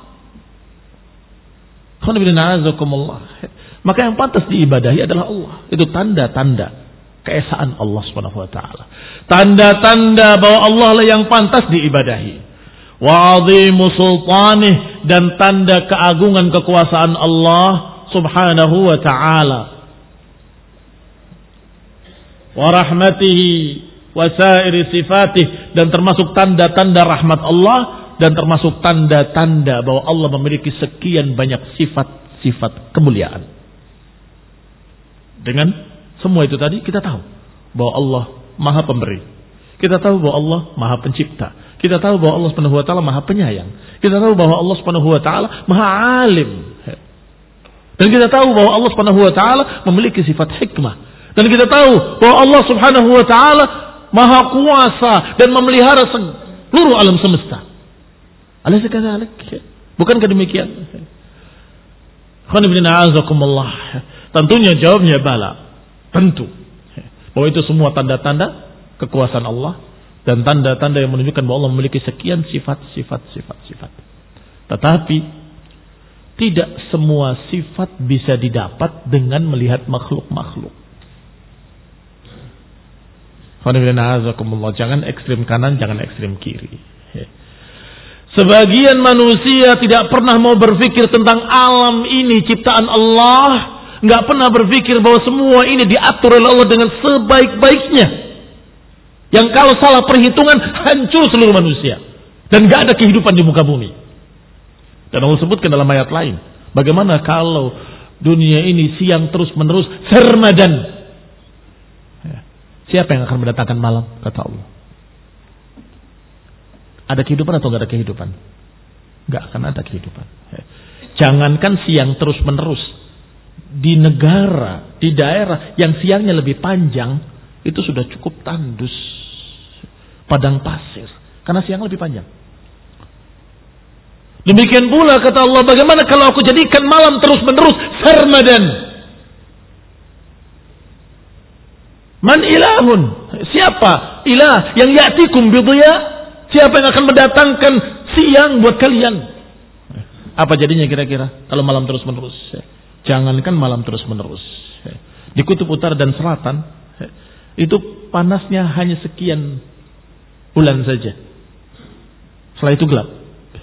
Maka yang pantas diibadahi adalah Allah. Itu tanda-tanda keesaan Allah Subhanahu wa taala. Tanda-tanda bahwa Allah lah yang pantas diibadahi. Wa 'azimu sultanih, dan tanda keagungan kekuasaan Allah Subhanahu wa taala. Wa rahmatihi wa sairi sifatih, dan termasuk tanda-tanda rahmat Allah dan termasuk tanda-tanda bahwa Allah memiliki sekian banyak sifat-sifat kemuliaan. Dengan semua itu tadi kita tahu bahwa Allah Maha Pemberi. Kita tahu bahwa Allah Maha Pencipta. Kita tahu bahwa Allah Subhanahu wa taala Maha Penyayang. Kita tahu bahwa Allah Subhanahu wa taala Maha Alim. Dan kita tahu bahwa Allah Subhanahu wa taala memiliki sifat hikmah. Dan kita tahu bahwa Allah Subhanahu wa taala Maha Kuasa dan memelihara seluruh alam semesta. Alaysa kadzalik? Bukankah demikian? Tentunya jawabnya bala. Tentu. Bahwa itu semua tanda-tanda kekuasaan Allah dan tanda-tanda yang menunjukkan bahwa Allah memiliki sekian sifat-sifat sifat-sifat. Tetapi tidak semua sifat bisa didapat dengan melihat makhluk-makhluk. Jangan ekstrim kanan, jangan ekstrim kiri. Sebagian manusia tidak pernah mau berpikir tentang alam ini ciptaan Allah, nggak pernah berpikir bahwa semua ini diatur oleh Allah dengan sebaik-baiknya. Yang kalau salah perhitungan hancur seluruh manusia dan nggak ada kehidupan di muka bumi. Dan Allah sebutkan dalam ayat lain, bagaimana kalau dunia ini siang terus menerus sermadan? Siapa yang akan mendatangkan malam? Kata Allah. Ada kehidupan atau nggak ada kehidupan? Nggak akan ada kehidupan. Jangankan siang terus menerus, di negara, di daerah yang siangnya lebih panjang, itu sudah cukup tandus, padang pasir, karena siang lebih panjang. Demikian pula kata Allah, bagaimana kalau aku jadikan malam terus menerus sarmadan? Man ilahun? Siapa ilah yang ya'tikum bidhiya? Siapa yang akan mendatangkan siang buat kalian? Apa jadinya kira-kira kalau malam terus menerus? Jangankan malam terus menerus, di kutub utara dan selatan itu panasnya hanya sekian bulan saja. Setelah itu gelap.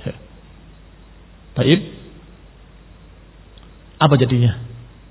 Taib. Apa jadinya?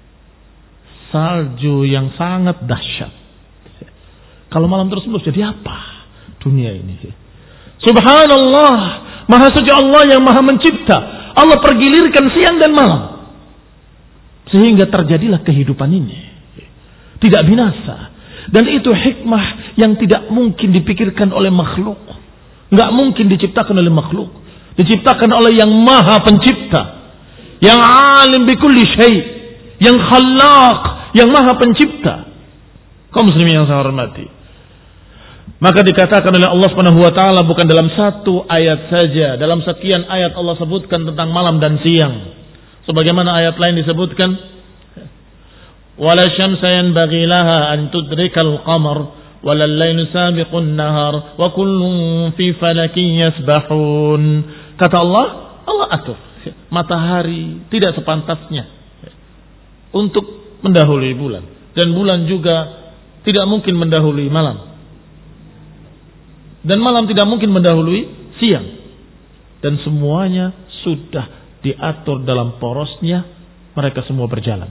Salju yang sangat dahsyat. Kalau malam terus menerus jadi apa dunia ini? Subhanallah, Maha Suci Allah yang Maha Mencipta. Allah pergilirkan siang dan malam sehingga terjadilah kehidupan ini, tidak binasa. Dan itu hikmah yang tidak mungkin dipikirkan oleh makhluk, nggak mungkin diciptakan oleh makhluk. Diciptakan oleh yang Maha Pencipta, yang alim bikulli syai', yang khallaq, yang Maha Pencipta. Kaum muslimin yang saya hormati, maka dikatakan oleh Allah Subhanahu wa taala bukan dalam satu ayat saja, dalam sekian ayat Allah sebutkan tentang malam dan siang. Sebagaimana ayat lain disebutkan, wala syamsa yanbaghi laha an tudrikal qamar walal lailu sabiqun nahar wa kullun fi falakin yasbahun. Kata Allah, Allah atur matahari tidak sepantasnya untuk mendahului bulan, dan bulan juga tidak mungkin mendahului malam, dan malam tidak mungkin mendahului siang, dan semuanya sudah diatur dalam porosnya, mereka semua berjalan.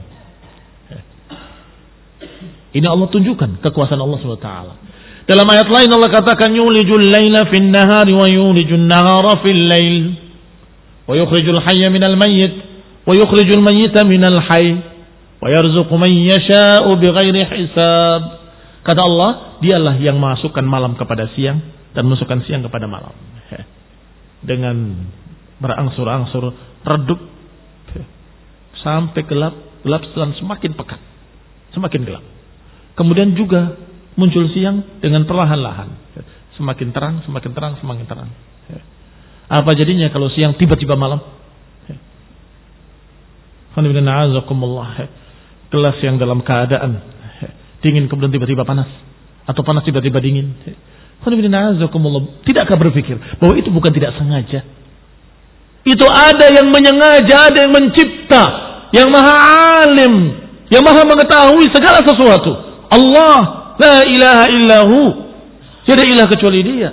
Ini Allah tunjukkan kekuasaan Allah subhanahu wa taala. Dalam ayat lain Allah katakan yulijul laila fin nahari wa yulijun nahara fil lail wa yukhrijul hayya minal mayyit wa yukhrijul mayyita minal hayy wa yarzuqu man yasha'u bighairi hisab. Kata Allah, dialah yang masukkan malam kepada siang dan masukkan siang kepada malam. Dengan berangsur-angsur redup sampai gelap, gelap dan semakin pekat, semakin gelap. Kemudian juga muncul siang dengan perlahan-lahan, semakin terang, semakin terang, semakin terang. Apa jadinya kalau siang tiba-tiba malam? Gelas yang dalam keadaan dingin kemudian tiba-tiba panas, atau panas tiba-tiba dingin. Tidakkah berpikir bahwa itu bukan tidak sengaja? Itu ada yang menyengaja, ada yang mencipta, yang maha alim, yang maha mengetahui segala sesuatu. Allah, la ilaha illahu, tidak ada ilah kecuali dia.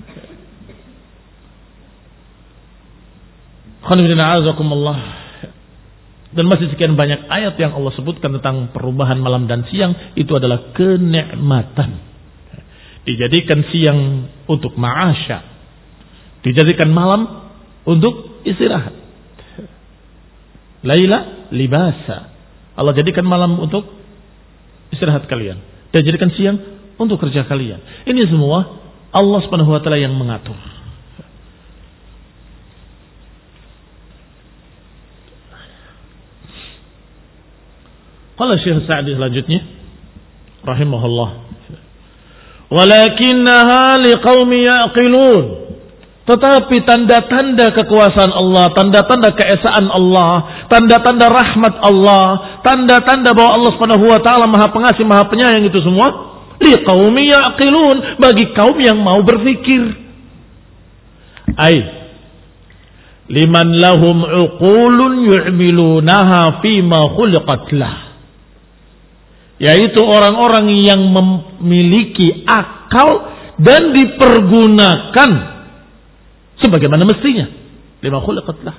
Dan masih sekian banyak ayat yang Allah sebutkan tentang perubahan malam dan siang. Itu adalah kenikmatan. Dijadikan siang untuk ma'asya, dijadikan malam untuk istirahat. Laila libasa. Allah jadikan malam untuk istirahat kalian, dan jadikan siang untuk kerja kalian. Ini semua Allah Subhanahu wa taala yang mengatur. Qala Syekh Sa'di selanjutnya rahimahullah, walakinnaha liqaumi yaqilun. Tetapi tanda-tanda kekuasaan Allah, tanda-tanda keesaan Allah, tanda-tanda rahmat Allah, tanda-tanda bahwa Allah Subhanahu wa taala Maha Pengasih, Maha Penyayang, itu semua liqaumi yaqilun, bagi kaum yang mau berpikir. Ai liman lahum uqulun yu'milunaha fima khuliqat lah. Yaitu orang-orang yang memiliki akal dan dipergunakan sebagaimana mestinya. Lima khuliqat lah.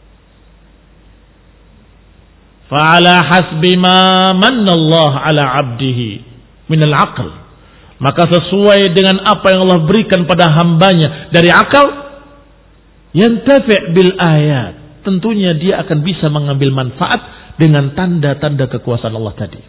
Fa'ala hasbi ma manna Allah ala abdihi minal aql. Maka sesuai dengan apa yang Allah berikan pada hambanya dari akal, yantafi' bil ayat. Tentunya dia akan bisa mengambil manfaat dengan tanda-tanda kekuasaan Allah tadi.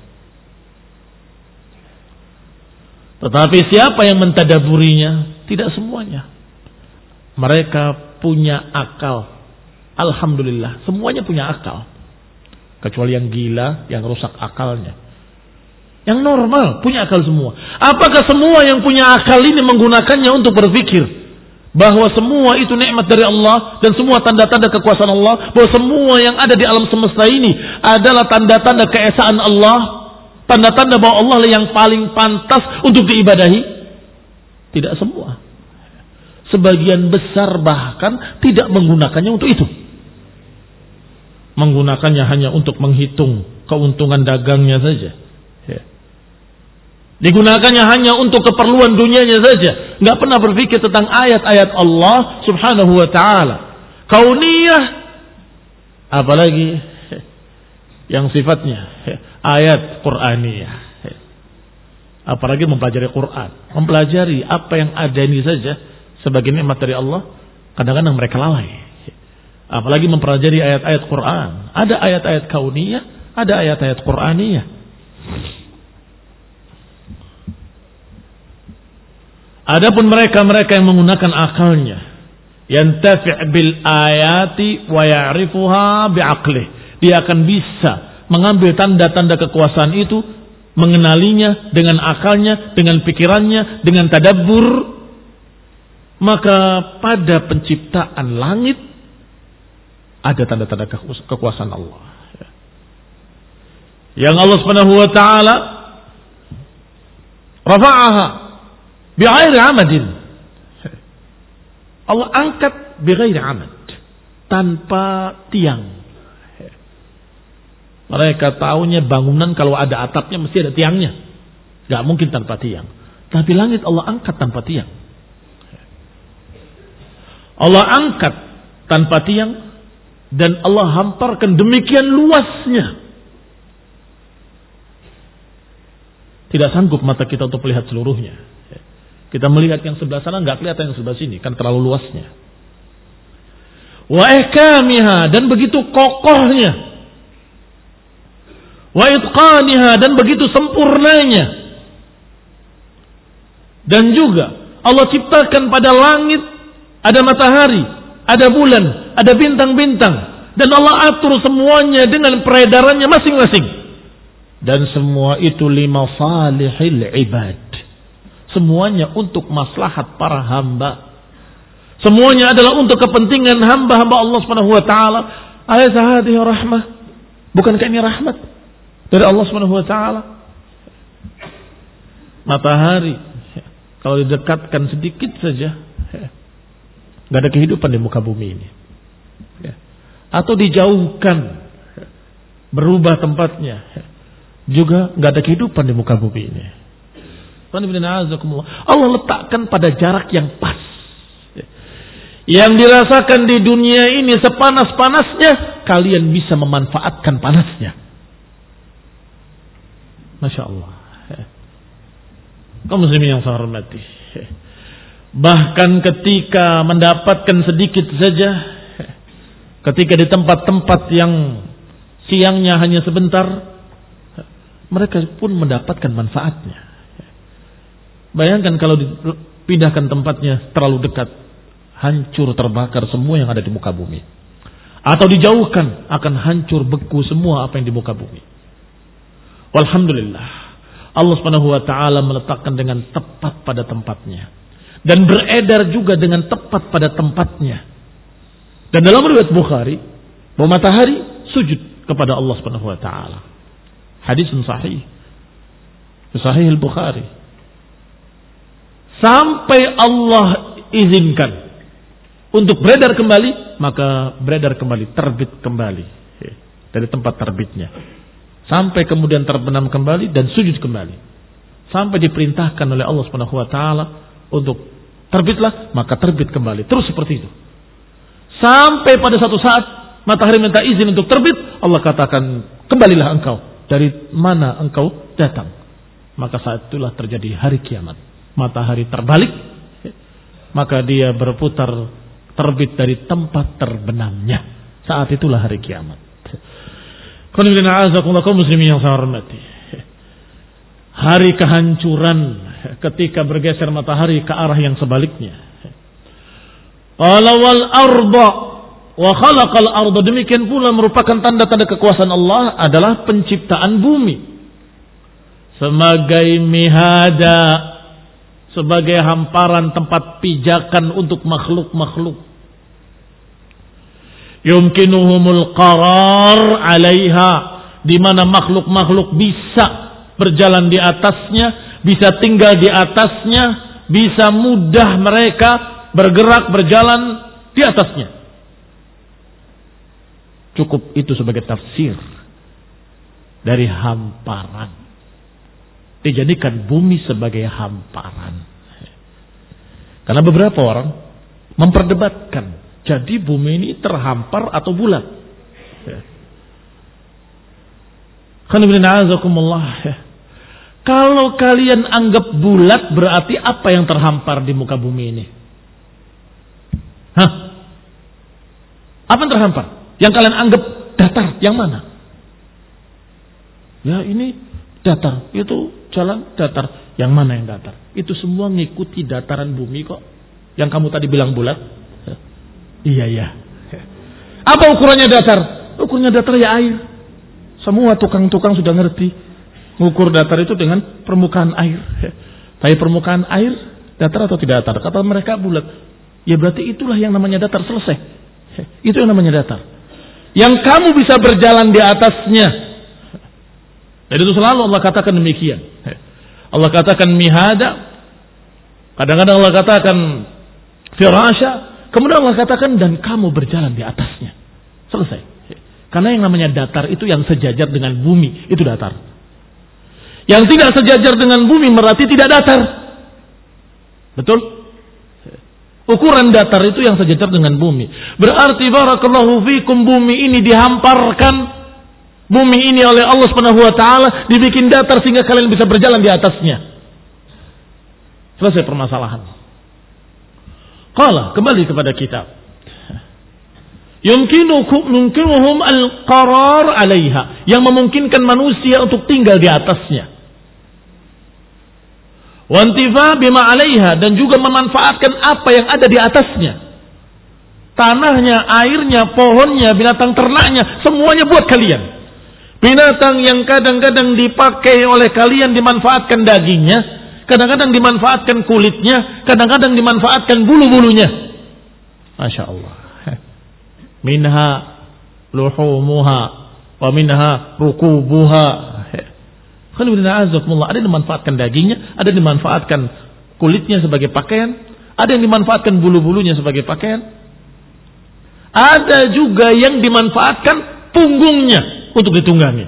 Tetapi siapa yang mentadaburinya? Tidak semuanya. Mereka punya akal. Alhamdulillah, semuanya punya akal. Kecuali yang gila, yang rusak akalnya. Yang normal, punya akal semua. Apakah semua yang punya akal ini menggunakannya untuk berpikir bahwa semua itu nikmat dari Allah dan semua tanda-tanda kekuasaan Allah, bahwa semua yang ada di alam semesta ini adalah tanda-tanda keesaan Allah, tanda-tanda bahwa Allah yang paling pantas untuk diibadahi? Tidak semua. Sebagian besar bahkan tidak menggunakannya untuk itu. Menggunakannya hanya untuk menghitung keuntungan dagangnya saja. Ya. Digunakannya hanya untuk keperluan dunianya saja. Nggak pernah berpikir tentang ayat-ayat Allah subhanahu wa ta'ala. Kauniyah. Apalagi yang sifatnya ayat Qur'aniyah. Apalagi mempelajari Quran. Mempelajari apa yang ada ini saja sebagai nikmat dari Allah, kadang-kadang mereka lalai. Apalagi mempelajari ayat-ayat Quran. Ada ayat-ayat kauniyah, ada ayat-ayat Qur'aniyah. Adapun mereka-mereka yang menggunakan akalnya, yantafi' bil ayati wa ya'rifuha bi'aqlih. Dia akan bisa mengambil tanda-tanda kekuasaan itu, mengenalinya dengan akalnya, dengan pikirannya, dengan tadabbur. Maka pada penciptaan langit ada tanda-tanda kekuasaan Allah. Yang Allah Subhanahu wa taala Rafa'aha bighairi amadin. Allah angkat bighairi amad, tanpa tiang. Mereka tahunya bangunan kalau ada atapnya mesti ada tiangnya. Gak mungkin tanpa tiang. Tapi langit Allah angkat tanpa tiang. Allah angkat tanpa tiang dan Allah hamparkan demikian luasnya. Tidak sanggup mata kita untuk melihat seluruhnya. Kita melihat yang sebelah sana nggak kelihatan yang sebelah sini, kan terlalu luasnya. Wa ihkamiha, dan begitu kokohnya. Wa itqaniha, dan begitu sempurnanya. Dan juga Allah ciptakan pada langit ada matahari, ada bulan, ada bintang-bintang, dan Allah atur semuanya dengan peredarannya masing-masing. Dan semua itu lima salihil ibad. Semuanya untuk maslahat para hamba. Semuanya adalah untuk kepentingan hamba-hamba Allah Subhanahu wa taala. Alaysa hadhihi rahmah? Bukankah ini rahmat dari Allah Subhanahu wa taala? Matahari kalau didekatkan sedikit saja, enggak ada kehidupan di muka bumi ini. Atau dijauhkan, berubah tempatnya, juga enggak ada kehidupan di muka bumi ini. Allah letakkan pada jarak yang pas. Yang dirasakan di dunia ini sepanas-panasnya, kalian bisa memanfaatkan panasnya. Masya Allah. Kaum muslimin yang saya hormati, bahkan ketika mendapatkan sedikit saja, ketika di tempat-tempat yang siangnya hanya sebentar, mereka pun mendapatkan manfaatnya. Bayangkan kalau dipindahkan tempatnya terlalu dekat, hancur terbakar semua yang ada di muka bumi. Atau dijauhkan, akan hancur beku semua apa yang di muka bumi. Walhamdulillah, Allah Subhanahu wa taala meletakkan dengan tepat pada tempatnya dan beredar juga dengan tepat pada tempatnya. Dan dalam riwayat Bukhari, bahwa matahari sujud kepada Allah Subhanahu wa taala. Hadis sahih. Sahih Al-Bukhari. Sampai Allah izinkan untuk beredar kembali, maka beredar kembali, terbit kembali dari tempat terbitnya. Sampai kemudian terbenam kembali dan sujud kembali. Sampai diperintahkan oleh Allah Subhanahu wa taala untuk terbitlah, maka terbit kembali. Terus seperti itu. Sampai pada satu saat matahari minta izin untuk terbit, Allah katakan, "Kembalilah engkau dari mana engkau datang." Maka saat itulah terjadi hari kiamat. Matahari terbalik, maka dia berputar terbit dari tempat terbenamnya. Saat itulah hari kiamat. Kaum muslimin yang saya hormati, hari kehancuran ketika bergeser matahari ke arah yang sebaliknya. Qala wal arda wa khalaqal arda, demikian pula merupakan tanda-tanda kekuasaan Allah adalah penciptaan bumi sebagai mihada, sebagai hamparan tempat pijakan untuk makhluk-makhluk. Yumkinuhumul qarar 'alaiha, di mana makhluk-makhluk bisa berjalan di atasnya, bisa tinggal di atasnya, bisa mudah mereka bergerak berjalan di atasnya. Cukup itu sebagai tafsir dari hamparan. Dijadikan bumi sebagai hamparan. Karena beberapa orang memperdebatkan, jadi bumi ini terhampar atau bulat. Kalau kalian anggap bulat, berarti apa yang terhampar di muka bumi ini? Hah? Apa yang terhampar? Yang kalian anggap datar, yang mana? Ya ini datar, itu jalan datar. Yang mana yang datar? Itu semua ngikuti dataran bumi kok. Yang kamu tadi bilang bulat. Iya iya. Apa ukurannya datar? Ukurannya datar ya air. Semua tukang-tukang sudah ngerti. Mengukur datar itu dengan permukaan air. Tapi permukaan air datar atau tidak datar? Kata mereka bulat. Ya berarti itulah yang namanya datar, selesai. Itu yang namanya datar. Yang kamu bisa berjalan di atasnya. Dan itu selalu Allah katakan demikian. Allah katakan mihada, kadang-kadang Allah katakan firasya, kemudian Allah katakan dan kamu berjalan di atasnya. Selesai. Karena yang namanya datar itu yang sejajar dengan bumi, itu datar. Yang tidak sejajar dengan bumi berarti tidak datar. Betul? Ukuran datar itu yang sejajar dengan bumi. Berarti barakallahu fikum, bumi ini dihamparkan, bumi ini oleh Allah Subhanahu wa taala dibikin datar sehingga kalian bisa berjalan di atasnya. Selesai permasalahan. Qala, kembali kepada kitab. Yumkinuhum al-qarar 'alaiha, yang memungkinkan manusia untuk tinggal di atasnya. Wa intifa bima 'alaiha, dan juga memanfaatkan apa yang ada di atasnya. Tanahnya, airnya, pohonnya, binatang ternaknya, semuanya buat kalian. Binatang yang kadang-kadang dipakai oleh kalian dimanfaatkan dagingnya, kadang-kadang dimanfaatkan kulitnya, kadang-kadang dimanfaatkan bulu-bulunya. Masya Allah. Minha luhumuha wa minha rukubuha. Ada yang dimanfaatkan dagingnya, ada yang dimanfaatkan kulitnya sebagai pakaian, ada yang dimanfaatkan bulu-bulunya sebagai pakaian, ada juga yang dimanfaatkan punggungnya untuk ditunggangi.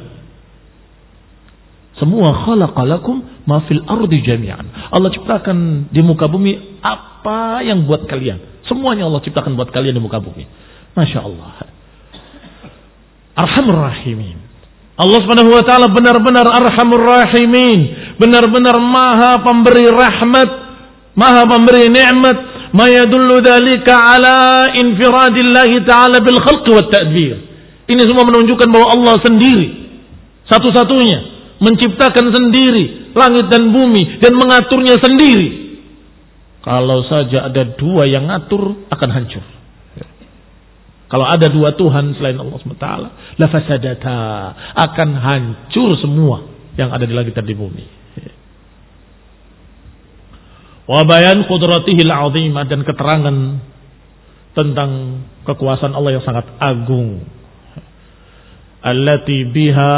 Semua khalaqalakum ma fil ardi jami'an. Allah ciptakan di muka bumi apa yang buat kalian. Semuanya Allah ciptakan buat kalian di muka bumi. Masya Allah. Arhamur Rahimin. Allah Subhanahu wa taala benar-benar Arhamur Rahimin, benar-benar Maha pemberi rahmat, Maha pemberi nikmat. Ma yadullu dzalika ala infiradillahi taala bil khalqi wat tadbir. Ini semua menunjukkan bahwa Allah sendiri satu-satunya menciptakan sendiri langit dan bumi dan mengaturnya sendiri. Kalau saja ada dua yang ngatur akan hancur. Kalau ada dua Tuhan selain Allah subhanahu wa taala, la fasadata, akan hancur semua yang ada di langit dan di bumi. Wa bayan qudratihil azimah, dan keterangan tentang kekuasaan Allah yang sangat agung. Allati biha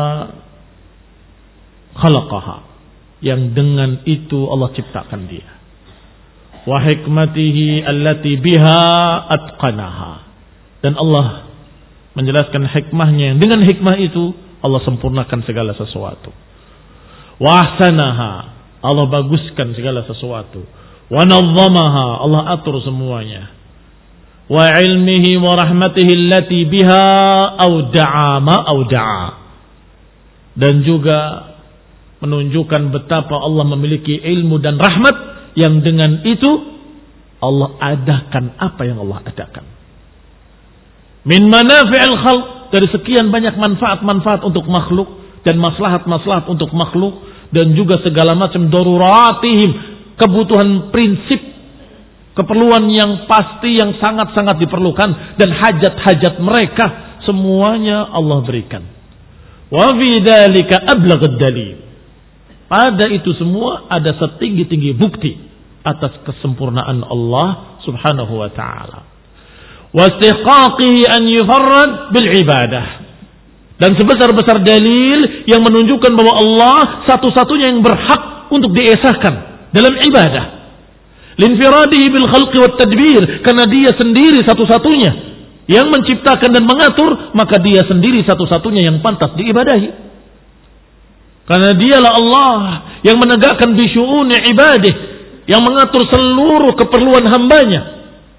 khalaqaha, yang dengan itu Allah ciptakan dia. Wa hikmatihi allati biha atqanaha, dan Allah menjelaskan hikmahnya, yang dengan hikmah itu Allah sempurnakan segala sesuatu. Wa ahsanaha, Allah baguskan segala sesuatu. Wa nazzamaha, Allah atur semuanya. Wa ilmihi wa rahmatihi allati biha awda'a ma awda'a, dan juga menunjukkan betapa Allah memiliki ilmu dan rahmat yang dengan itu Allah adakan apa yang Allah adakan. Min manafi'il khalq, dari sekian banyak manfaat-manfaat untuk makhluk dan maslahat-maslahat untuk makhluk, dan juga segala macam daruratihim, kebutuhan prinsip, keperluan yang pasti yang sangat-sangat diperlukan, dan hajat-hajat mereka semuanya Allah berikan. Wa fi dzalika ablaghud dalil, pada itu semua ada setinggi-tinggi bukti atas kesempurnaan Allah subhanahu wa ta'ala. Wastiqaqihi an yufarrad bil ibadah, dan sebesar-besar dalil yang menunjukkan bahwa Allah satu-satunya yang berhak untuk diesahkan dalam ibadah. Linfiradihi bil khalqi wat tadbir, karena dia sendiri satu-satunya yang menciptakan dan mengatur, maka dia sendiri satu-satunya yang pantas diibadahi. Karena dialah Allah yang menegakkan bisyu'uni ibadah, yang mengatur seluruh keperluan hambanya,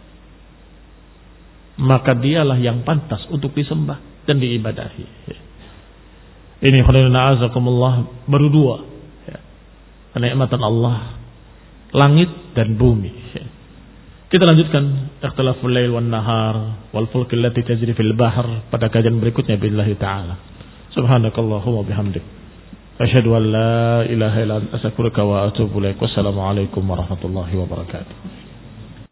maka dialah yang pantas untuk disembah dan diibadahi. Ini khairuna azakumullah, baru dua ya, kenikmatan Allah, langit dan bumi. Kita lanjutkan ikhtilaful lail wan nahar wal fulk allati tajri fil bahr pada kajian berikutnya billahi taala. Subhanakallahumma bihamdik, asyhadu an la ilaha illa anta astaghfiruka wa atubu ilaik. Wassalamu alaikum warahmatullahi wabarakatuh.